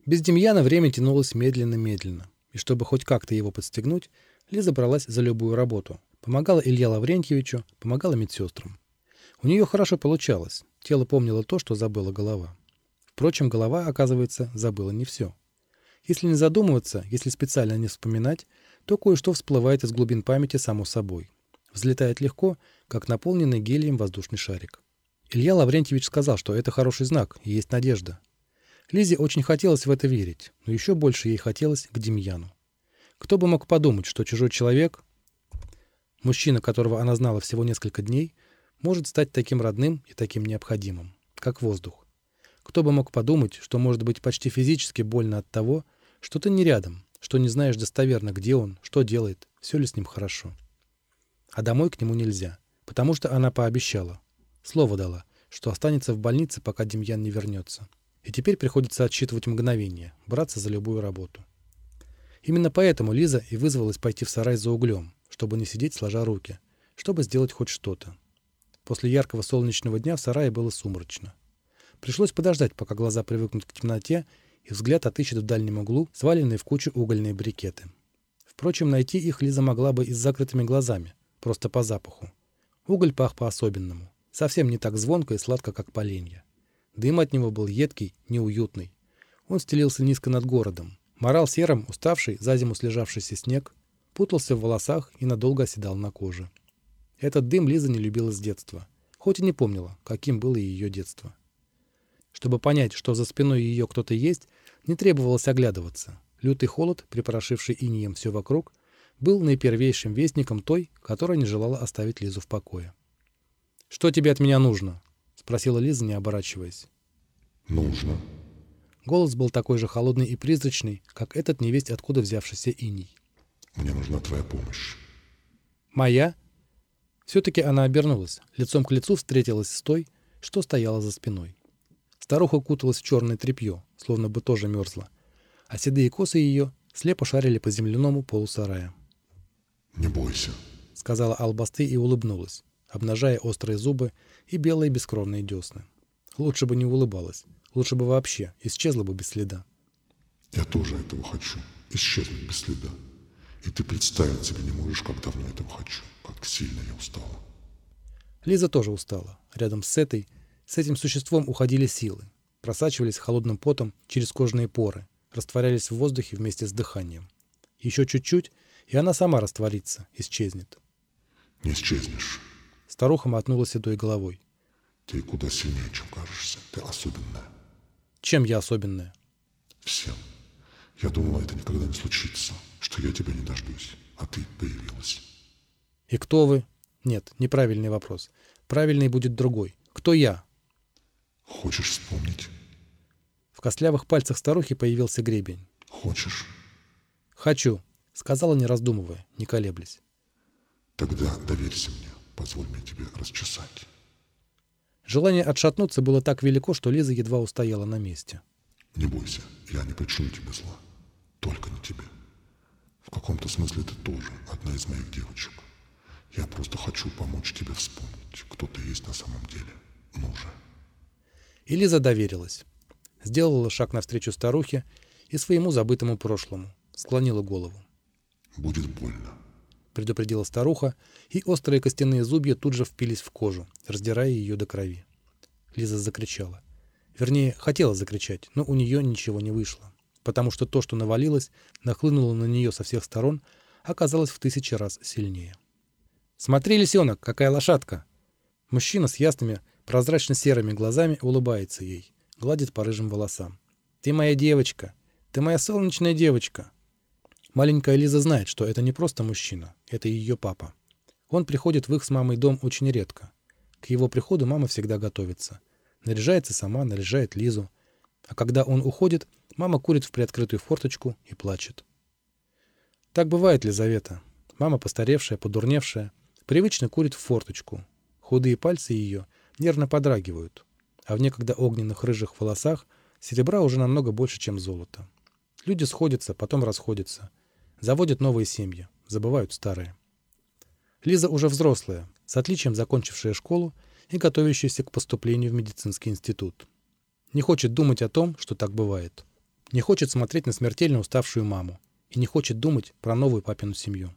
Без Демьяна время тянулось медленно-медленно, и чтобы хоть как-то его подстегнуть, Лиза бралась за любую работу. Помогала Илье Лаврентьевичу, помогала медсестрам. У нее хорошо получалось. Тело помнило то, что забыла голова. Впрочем, голова, оказывается, забыла не все. Если не задумываться, если специально не вспоминать, то кое-что всплывает из глубин памяти само собой. Взлетает легко, как наполненный гелием воздушный шарик. Илья Лаврентьевич сказал, что это хороший знак и есть надежда. Лизе очень хотелось в это верить, но еще больше ей хотелось к Демьяну. Кто бы мог подумать, что чужой человек, мужчина, которого она знала всего несколько дней, может стать таким родным и таким необходимым, как воздух. Кто бы мог подумать, что может быть почти физически больно от того, что ты не рядом, что не знаешь достоверно, где он, что делает, все ли с ним хорошо. А домой к нему нельзя, потому что она пообещала, слово дала, что останется в больнице, пока Демьян не вернется. И теперь приходится отсчитывать мгновения, браться за любую работу. Именно поэтому Лиза и вызвалась пойти в сарай за углем, чтобы не сидеть сложа руки, чтобы сделать хоть что-то. После яркого солнечного дня в сарае было сумрачно. Пришлось подождать, пока глаза привыкнут к темноте, и взгляд отыщет в дальнем углу сваленные в кучу угольные брикеты. Впрочем, найти их Лиза могла бы и с закрытыми глазами, просто по запаху. Уголь пах по-особенному, совсем не так звонко и сладко, как поленья. Дым от него был едкий, неуютный. Он стелился низко над городом, морал серым, уставший, за зиму слежавшийся снег, путался в волосах и надолго оседал на коже. Этот дым Лиза не любила с детства, хоть и не помнила, каким было ее детство. Чтобы понять, что за спиной ее кто-то есть, не требовалось оглядываться. Лютый холод, припорошивший инеем все вокруг, был наипервейшим вестником той, которая не желала оставить Лизу в покое. «Что тебе от меня нужно?» — спросила Лиза, не оборачиваясь. «Нужно». Голос был такой же холодный и призрачный, как этот невесть откуда взявшийся иней. «Мне нужна твоя помощь». «Моя?» Все-таки она обернулась, лицом к лицу встретилась с той, что стояла за спиной. Старуха куталась в черное тряпье, словно бы тоже мерзла, а седые косы ее слепо шарили по земляному полу сарая. «Не бойся», — сказала Албасты и улыбнулась, обнажая острые зубы и белые бескровные десны. Лучше бы не улыбалась, лучше бы вообще исчезла бы без следа. «Я тоже этого хочу, исчезнуть без следа. И ты представить себе не можешь, как давно этого хочу, как сильно я устала». Лиза тоже устала. Рядом с этим существом уходили силы, просачивались холодным потом через кожные поры, растворялись в воздухе вместе с дыханием. Еще чуть-чуть, и она сама растворится, исчезнет. «Не исчезнешь». Старуха мотнула седой головой. «Ты куда сильнее, чем кажешься. Ты особенная». «Чем я особенная?» «Всем. Я думала, это никогда не случится, что я тебя не дождусь, а ты появилась». «И кто вы?» «Нет, неправильный вопрос. Правильный будет другой. Кто я?» «Хочешь вспомнить?» В костлявых пальцах старухи появился гребень. «Хочешь?» «Хочу», — сказала, не раздумывая, не колеблясь. «Тогда доверься мне. Позволь мне тебе расчесать». Желание отшатнуться было так велико, что Лиза едва устояла на месте. «Не бойся, я не причиню тебе зла. Только не тебе. В каком-то смысле ты тоже одна из моих девочек. Я просто хочу помочь тебе вспомнить, кто ты есть на самом деле. Ну же». И Лиза доверилась. Сделала шаг навстречу старухе и своему забытому прошлому. Склонила голову. «Будет больно», — предупредила старуха, и острые костяные зубья тут же впились в кожу, раздирая ее до крови. Лиза закричала. Вернее, хотела закричать, но у нее ничего не вышло, потому что то, что навалилось, нахлынуло на нее со всех сторон, оказалось в 1000 раз сильнее. «Смотри, лисенок, какая лошадка!» Мужчина с ясными, прозрачно-серыми глазами улыбается ей, гладит по рыжим волосам. «Ты моя девочка! Ты моя солнечная девочка!» Маленькая Лиза знает, что это не просто мужчина, это ее папа. Он приходит в их с мамой дом очень редко. К его приходу мама всегда готовится. Наряжается сама, наряжает Лизу. А когда он уходит, мама курит в приоткрытую форточку и плачет. Так бывает, Лизавета. Мама, постаревшая, подурневшая, привычно курит в форточку. Худые пальцы ее нервно подрагивают, а в некогда огненных рыжих волосах серебра уже намного больше, чем золото. Люди сходятся, потом расходятся. Заводят новые семьи, забывают старые. Лиза уже взрослая, с отличием закончившая школу и готовящаяся к поступлению в медицинский институт. Не хочет думать о том, что так бывает. Не хочет смотреть на смертельно уставшую маму и не хочет думать про новую папину семью.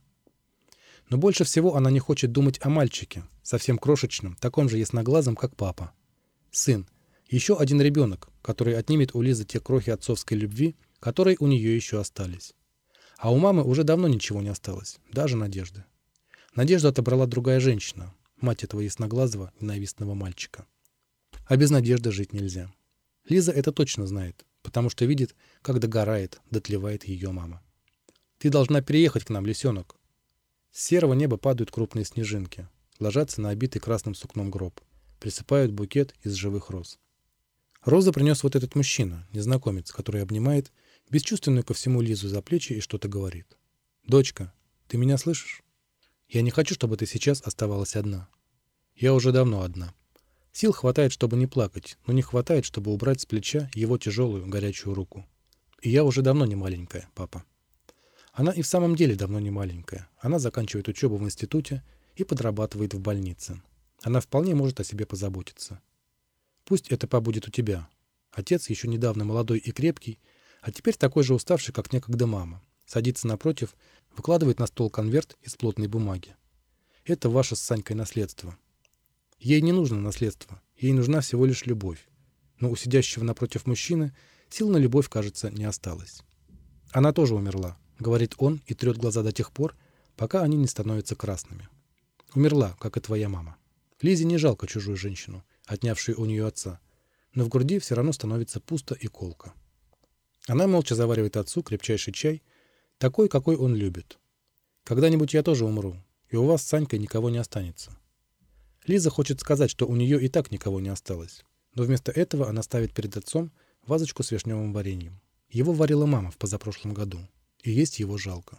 Но больше всего она не хочет думать о мальчике, совсем крошечном, таком же ясноглазом, как папа. Сын. Еще один ребенок, который отнимет у Лизы те крохи отцовской любви, которые у нее еще остались. А у мамы уже давно ничего не осталось, даже надежды. Надежду отобрала другая женщина, мать этого ясноглазого, ненавистного мальчика. А без надежды жить нельзя. Лиза это точно знает, потому что видит, как догорает, дотлевает ее мама. «Ты должна переехать к нам, лисенок». С серого неба падают крупные снежинки, ложатся на обитый красным сукном гроб, присыпают букет из живых роз. Розы принес вот этот мужчина, незнакомец, который обнимает бесчувственную ко всему Лизу за плечи и что-то говорит. «Дочка, ты меня слышишь? Я не хочу, чтобы ты сейчас оставалась одна. Я уже давно одна. Сил хватает, чтобы не плакать, но не хватает, чтобы убрать с плеча его тяжелую горячую руку. И я уже давно не маленькая, папа». Она и в самом деле давно не маленькая. Она заканчивает учебу в институте и подрабатывает в больнице. Она вполне может о себе позаботиться. Пусть это побудет у тебя. Отец еще недавно молодой и крепкий, а теперь такой же уставший, как некогда мама. Садится напротив, выкладывает на стол конверт из плотной бумаги. Это ваше с Санькой наследство. Ей не нужно наследство, ей нужна всего лишь любовь. Но у сидящего напротив мужчины сил на любовь, кажется, не осталось. Она тоже умерла, говорит он и трет глаза до тех пор, пока они не становятся красными. Умерла, как и твоя мама. Лизе не жалко чужую женщину, отнявшую у нее отца, но в груди все равно становится пусто и колко. Она молча заваривает отцу крепчайший чай, такой, какой он любит. Когда-нибудь я тоже умру, и у вас с Санькой никого не останется. Лиза хочет сказать, что у нее и так никого не осталось, но вместо этого она ставит перед отцом вазочку с вишневым вареньем. Его варила мама в позапрошлом году, и есть его жалко.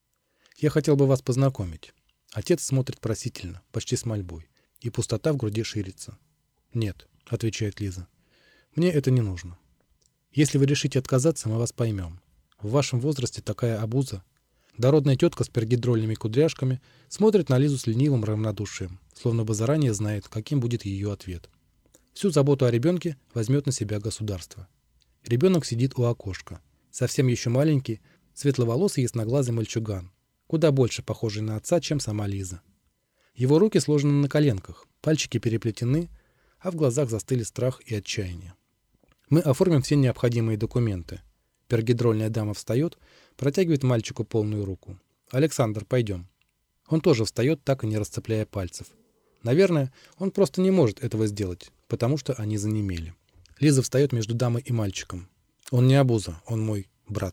Я хотел бы вас познакомить. Отец смотрит просительно, почти с мольбой, и пустота в груди ширится. «Нет», — отвечает Лиза, — «мне это не нужно. Если вы решите отказаться, мы вас поймем. В вашем возрасте такая обуза». Дородная тетка с пергидрольными кудряшками смотрит на Лизу с ленивым равнодушием, словно бы заранее знает, каким будет ее ответ. Всю заботу о ребенке возьмет на себя государство. Ребенок сидит у окошка. Совсем еще маленький, светловолосый ясноглазый мальчуган, куда больше похожий на отца, чем сама Лиза. Его руки сложены на коленках, пальчики переплетены, а в глазах застыли страх и отчаяние. Мы оформим все необходимые документы. Пергидрольная дама встает, протягивает мальчику полную руку. «Александр, пойдем». Он тоже встает, так и не расцепляя пальцев. Наверное, он просто не может этого сделать, потому что они занемели. Лиза встает между дамой и мальчиком. Он не обуза, он мой брат.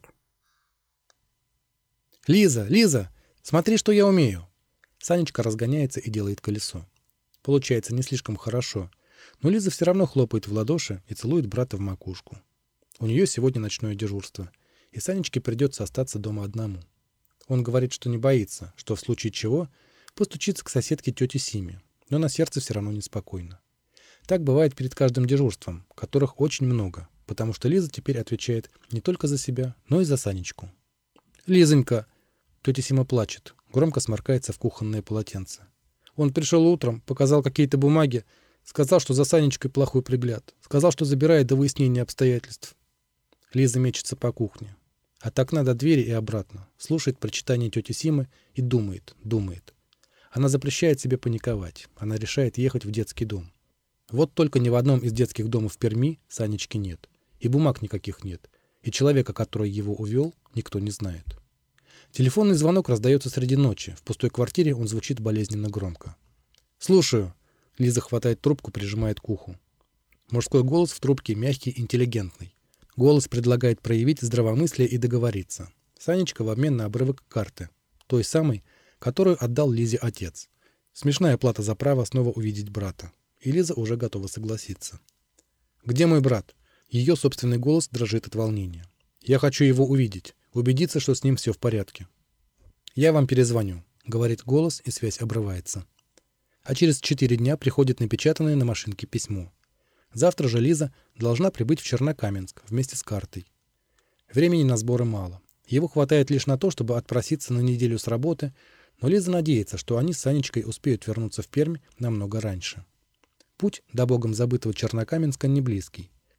«Лиза, Лиза, смотри, что я умею!» Санечка разгоняется и делает колесо. Получается не слишком хорошо, но Лиза все равно хлопает в ладоши и целует брата в макушку. У нее сегодня ночное дежурство, и Санечке придется остаться дома одному. Он говорит, что не боится, что в случае чего постучится к соседке тете Симе, но на сердце все равно неспокойно. Так бывает перед каждым дежурством, которых очень много, потому что Лиза теперь отвечает не только за себя, но и за Санечку. «Лизонька!» Тетя Сима плачет, громко сморкается в кухонное полотенце. Он пришел утром, показал какие-то бумаги, сказал, что за Санечкой плохой пригляд, сказал, что забирает до выяснения обстоятельств. Лиза мечется по кухне. От окна до двери и обратно, слушает прочитание тети Симы и думает. Она запрещает себе паниковать, она решает ехать в детский дом. Вот только ни в одном из детских домов в Перми Санечки нет, и бумаг никаких нет, и человека, который его увел, никто не знает. Телефонный звонок раздается среди ночи, в пустой квартире он звучит болезненно громко. «Слушаю». Лиза хватает трубку, прижимает к уху. Мужской голос в трубке мягкий, интеллигентный. Голос предлагает проявить здравомыслие и договориться. Санечка в обмен на обрывок карты. Той самой, которую отдал Лизе отец. Смешная плата за право снова увидеть брата. И Лиза уже готова согласиться. «Где мой брат?» Ее собственный голос дрожит от волнения. «Я хочу его увидеть, убедиться, что с ним все в порядке». «Я вам перезвоню», — говорит голос, и связь обрывается. А через 4 дня приходит напечатанное на машинке письмо. Завтра же Лиза должна прибыть в Чернокаменск вместе с картой. Времени на сборы мало. Его хватает лишь на то, чтобы отпроситься на неделю с работы, но Лиза надеется, что они с Санечкой успеют вернуться в Пермь намного раньше. Путь до богом забытого Чернокаменска не близкий.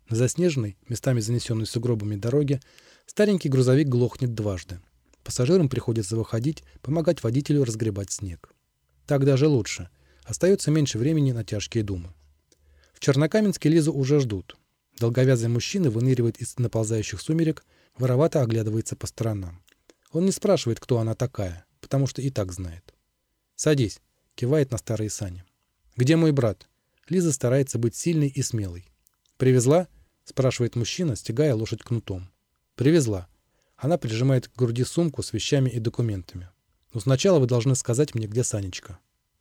На заснеженной, местами занесенной сугробами дороге, старенький грузовик глохнет дважды. Пассажирам приходится выходить, помогать водителю разгребать снег. Так даже лучше. Остается меньше времени на тяжкие думы. В Чернокаменске Лизу уже ждут. Долговязый мужчина выныривает из наползающих сумерек, воровато оглядывается по сторонам. Он не спрашивает, кто она такая, потому что и так знает. «Садись», — кивает на старые сани. «Где мой брат?» Лиза старается быть сильной и смелой. «Привезла?» — спрашивает мужчина, стягая лошадь кнутом. «Привезла». Она прижимает к груди сумку с вещами и документами. «Но сначала вы должны сказать мне, где Санечка».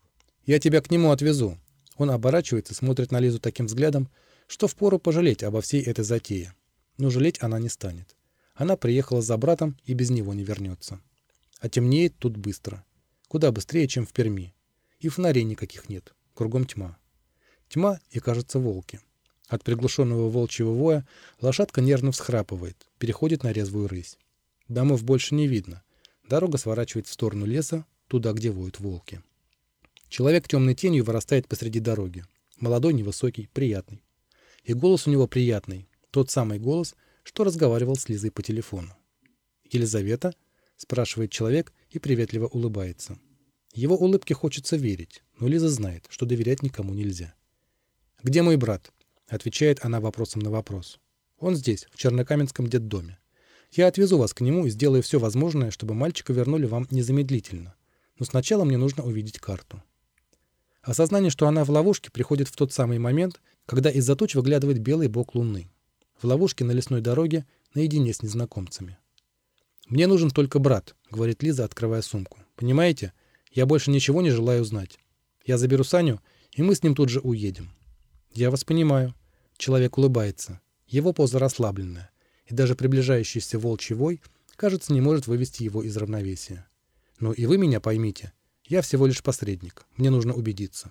«Я тебя к нему отвезу». Он оборачивается, смотрит на Лизу таким взглядом, что впору пожалеть обо всей этой затее. Но жалеть она не станет. Она приехала за братом и без него не вернется. А темнеет тут быстро. Куда быстрее, чем в Перми. И фонарей никаких нет. Кругом тьма. Тьма и, кажется, волки. От приглушенного волчьего воя лошадка нервно всхрапывает, переходит на резвую рысь. Домов больше не видно. Дорога сворачивает в сторону леса, туда, где воют волки. Человек темной тенью вырастает посреди дороги. Молодой, невысокий, приятный. И голос у него приятный. Тот самый голос, что разговаривал с Лизой по телефону. «Елизавета?» — спрашивает человек и приветливо улыбается. Его улыбке хочется верить, но Лиза знает, что доверять никому нельзя. «Где мой брат?» — отвечает она вопросом на вопрос. «Он здесь, в Чернокаменском детдоме. Я отвезу вас к нему и сделаю все возможное, чтобы мальчика вернули вам незамедлительно. Но сначала мне нужно увидеть карту». Осознание, что она в ловушке, приходит в тот самый момент, когда из-за туч выглядывает белый бок луны. В ловушке на лесной дороге, наедине с незнакомцами. «Мне нужен только брат», — говорит Лиза, открывая сумку. «Понимаете? Я больше ничего не желаю знать. Я заберу Саню, и мы с ним тут же уедем». «Я вас понимаю». Человек улыбается. Его поза расслабленная, и даже приближающийся волчий вой, кажется, не может вывести его из равновесия. «Ну и вы меня поймите. Я всего лишь посредник. Мне нужно убедиться».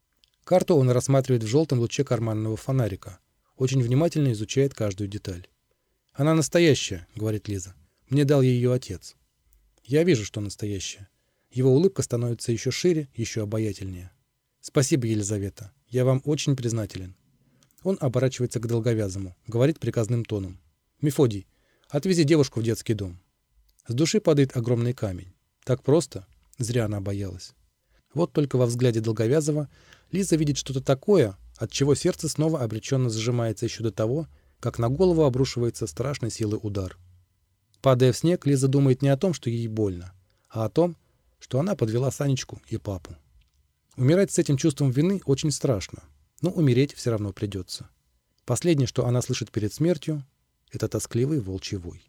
Карту он рассматривает в желтом луче карманного фонарика. Очень внимательно изучает каждую деталь. «Она настоящая», — говорит Лиза. «Мне дал ее отец». «Я вижу, что настоящая». Его улыбка становится еще шире, еще обаятельнее. «Спасибо, Елизавета. Я вам очень признателен». Он оборачивается к долговязому, говорит приказным тоном. «Мефодий, отвези девушку в детский дом». С души падает огромный камень. Так просто? Зря она боялась. Вот только во взгляде долговязого Лиза видит что-то такое, от чего сердце снова обреченно сжимается еще до того, как на голову обрушивается страшной силы удар. Падая в снег, Лиза думает не о том, что ей больно, а о том, что она подвела Санечку и папу. Умирать с этим чувством вины очень страшно, но умереть все равно придется. Последнее, что она слышит перед смертью, это тоскливый волчий вой.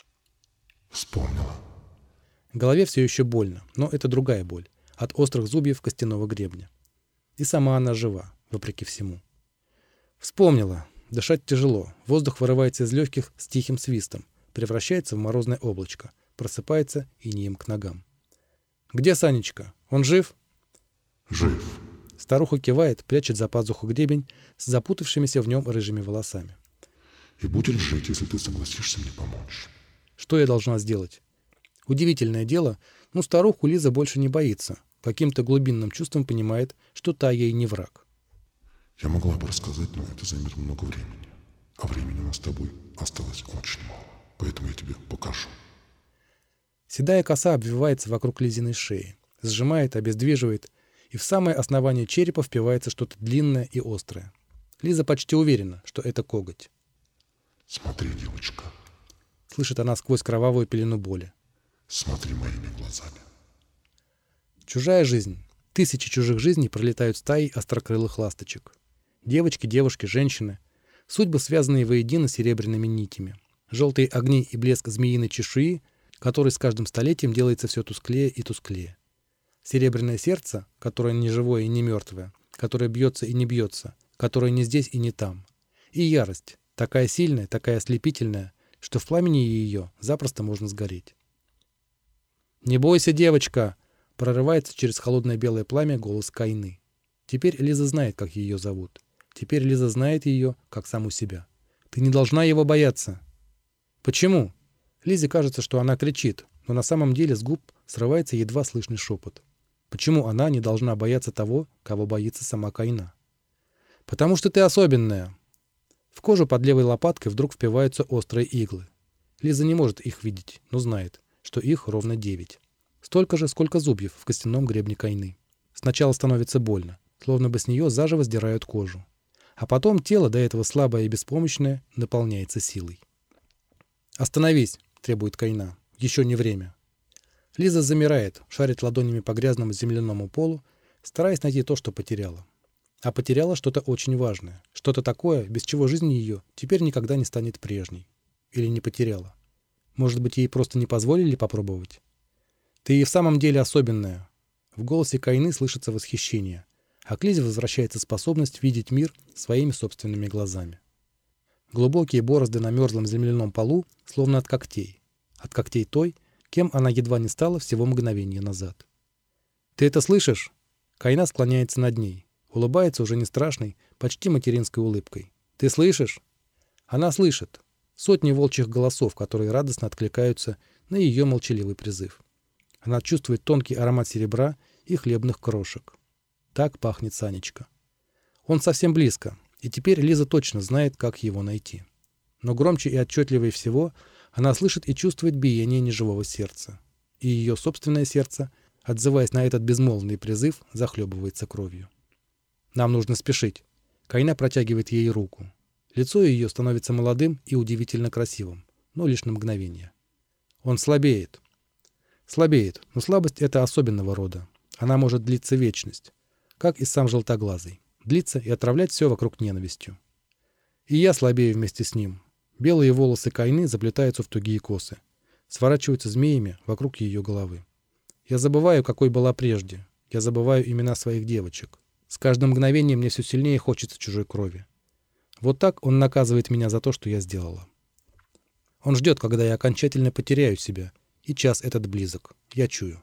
Вспомнила. В голове все еще больно, но это другая боль, от острых зубьев костяного гребня. И сама она жива, вопреки всему. Вспомнила. Дышать тяжело. Воздух вырывается из легких с тихим свистом, превращается в морозное облачко, просыпается инеем к ногам. «Где Санечка? Он жив?» Жив. Старуха кивает, прячет за пазуху гребень с запутавшимися в нем рыжими волосами. И будет жить, если ты согласишься мне помочь. Что я должна сделать? Удивительное дело, но старуху Лиза больше не боится. Каким-то глубинным чувством понимает, что та ей не враг. Я могла бы рассказать, но это займет много времени. А времени у нас с тобой осталось очень мало. Поэтому я тебе покажу. Седая коса обвивается вокруг Лизиной шеи, сжимает, обездвиживает, и в самое основание черепа впивается что-то длинное и острое. Лиза почти уверена, что это коготь. Смотри, девочка. Слышит она сквозь кровавую пелену боли. Смотри моими глазами. Чужая жизнь. Тысячи чужих жизней пролетают стаей острокрылых ласточек. Девочки, девушки, женщины. Судьбы, связанные воедино серебряными нитями. Желтые огни и блеск змеиной чешуи, который с каждым столетием делается все тусклее и тусклее. Серебряное сердце, которое не живое и не мертвое, которое бьется и не бьется, которое не здесь и не там. И ярость, такая сильная, такая ослепительная, что в пламени ее запросто можно сгореть. «Не бойся, девочка!» — прорывается через холодное белое пламя голос Кайны. Теперь Лиза знает, как ее зовут. Теперь Лиза знает ее, как саму себя. «Ты не должна его бояться!» «Почему?» Лизе кажется, что она кричит, но на самом деле с губ срывается едва слышный шепот. Почему она не должна бояться того, кого боится сама Кайна? «Потому что ты особенная!» В кожу под левой лопаткой вдруг впиваются острые иглы. Лиза не может их видеть, но знает, что их ровно 9. Столько же, сколько зубьев в костяном гребне Кайны. Сначала становится больно, словно бы с нее заживо сдирают кожу. А потом тело, до этого слабое и беспомощное, наполняется силой. «Остановись!» — требует Кайна. «Еще не время». Лиза замирает, шарит ладонями по грязному земляному полу, стараясь найти то, что потеряла. А потеряла что-то очень важное, что-то такое, без чего жизнь ее теперь никогда не станет прежней. Или не потеряла. Может быть, ей просто не позволили попробовать? «Ты и в самом деле особенная». В голосе Кайны слышится восхищение, а к Лизе возвращается способность видеть мир своими собственными глазами. Глубокие борозды на мерзлом земляном полу, словно от когтей. От когтей той, кем она едва не стала всего мгновения назад. «Ты это слышишь?» Кайна склоняется над ней, улыбается уже не страшной, почти материнской улыбкой. «Ты слышишь?» Она слышит. Сотни волчьих голосов, которые радостно откликаются на ее молчаливый призыв. Она чувствует тонкий аромат серебра и хлебных крошек. Так пахнет Санечка. Он совсем близко, и теперь Лиза точно знает, как его найти. Но громче и отчетливее всего она слышит и чувствует биение неживого сердца. И ее собственное сердце, отзываясь на этот безмолвный призыв, захлебывается кровью. «Нам нужно спешить». Кайна протягивает ей руку. Лицо ее становится молодым и удивительно красивым, но лишь на мгновение. Он слабеет. Слабеет, но слабость эта особенного рода. Она может длиться вечность, как и сам желтоглазый. Длиться и отравлять все вокруг ненавистью. И я слабею вместе с ним. Белые волосы Кайны заплетаются в тугие косы, сворачиваются змеями вокруг ее головы. Я забываю, какой была прежде. Я забываю имена своих девочек. С каждым мгновением мне все сильнее хочется чужой крови. Вот так он наказывает меня за то, что я сделала. Он ждет, когда я окончательно потеряю себя, и час этот близок. Я чую.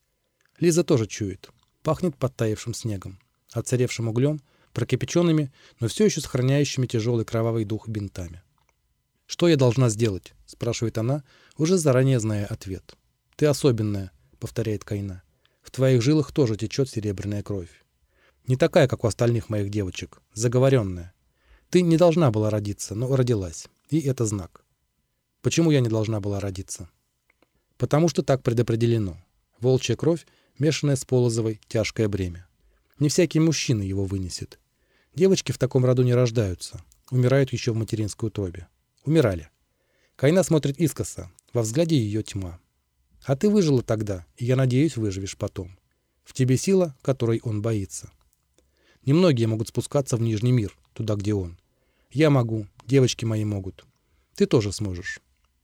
Лиза тоже чует. Пахнет подтаявшим снегом, отцаревшим углем, прокипяченными, но все еще сохраняющими тяжелый кровавый дух бинтами. «Что я должна сделать?» — спрашивает она, уже заранее зная ответ. «Ты особенная», — повторяет Кайна. «В твоих жилах тоже течет серебряная кровь. Не такая, как у остальных моих девочек, заговоренная. Ты не должна была родиться, но родилась, и это знак. Почему я не должна была родиться? Потому что так предопределено. Волчья кровь, мешанная с полозовой, тяжкое бремя. Не всякий мужчина его вынесет. Девочки в таком роду не рождаются, умирают еще в материнской утробе. Умирали. Кайна смотрит искоса, во взгляде ее тьма. А ты выжила тогда, и я надеюсь, выживешь потом. В тебе сила, которой он боится. Немногие могут спускаться в Нижний мир, туда, где он. Я могу, девочки мои могут. Ты тоже сможешь.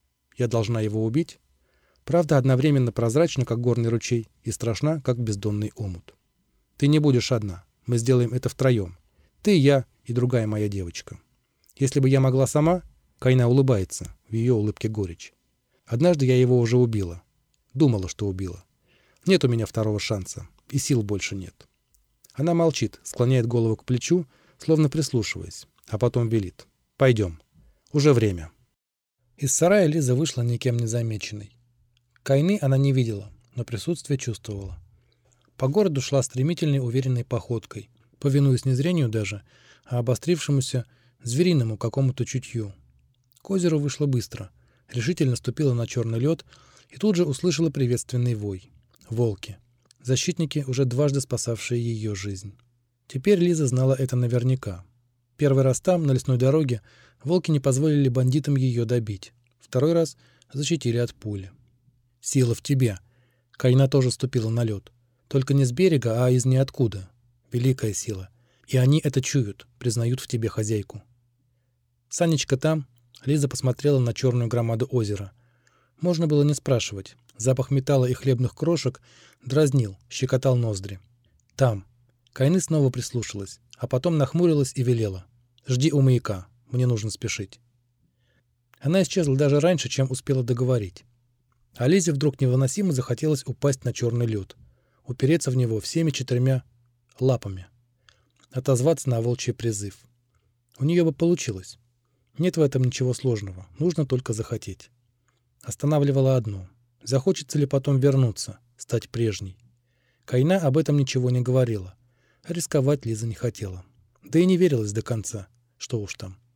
Я должна его убить? Правда одновременно прозрачна, как горный ручей, и страшна, как бездонный омут. Ты не будешь одна. Мы сделаем это втроем. Ты, я и другая моя девочка. Если бы я могла сама... Кайна улыбается, в ее улыбке горечь. Однажды я его уже убила. Думала, что убила. Нет у меня второго шанса, и сил больше нет. Она молчит, склоняет голову к плечу, словно прислушиваясь, а потом велит. «Пойдем. Уже время». Из сарая Лиза вышла никем не замеченной. Кайны она не видела, но присутствие чувствовала. По городу шла стремительной, уверенной походкой, повинуясь не зрению даже, а обострившемуся звериному какому-то чутью. К озеру вышла быстро, решительно ступила на черный лед и тут же услышала приветственный вой. Волки. Защитники, уже дважды спасавшие ее жизнь. Теперь Лиза знала это наверняка. Первый раз там, на лесной дороге, волки не позволили бандитам ее добить. Второй раз защитили от пули. «Сила в тебе». Кайна тоже ступила на лед. Только не с берега, а из ниоткуда. Великая сила. И они это чуют, признают в тебе хозяйку. Санечка там. Лиза посмотрела на черную громаду озера. Можно было не спрашивать. Запах металла и хлебных крошек дразнил, щекотал ноздри. Там. Кайны снова прислушалась, а потом нахмурилась и велела. «Жди у маяка. Мне нужно спешить». Она исчезла даже раньше, чем успела договорить. А Лизе вдруг невыносимо захотелось упасть на черный лед, упереться в него всеми 4 лапами, отозваться на волчий призыв. У нее бы получилось. Нет в этом ничего сложного, нужно только захотеть. Останавливало одно. Захочется ли потом вернуться, стать прежней? Кайна об этом ничего не говорила, а рисковать Лиза не хотела. Да и не верилась до конца, что уж там.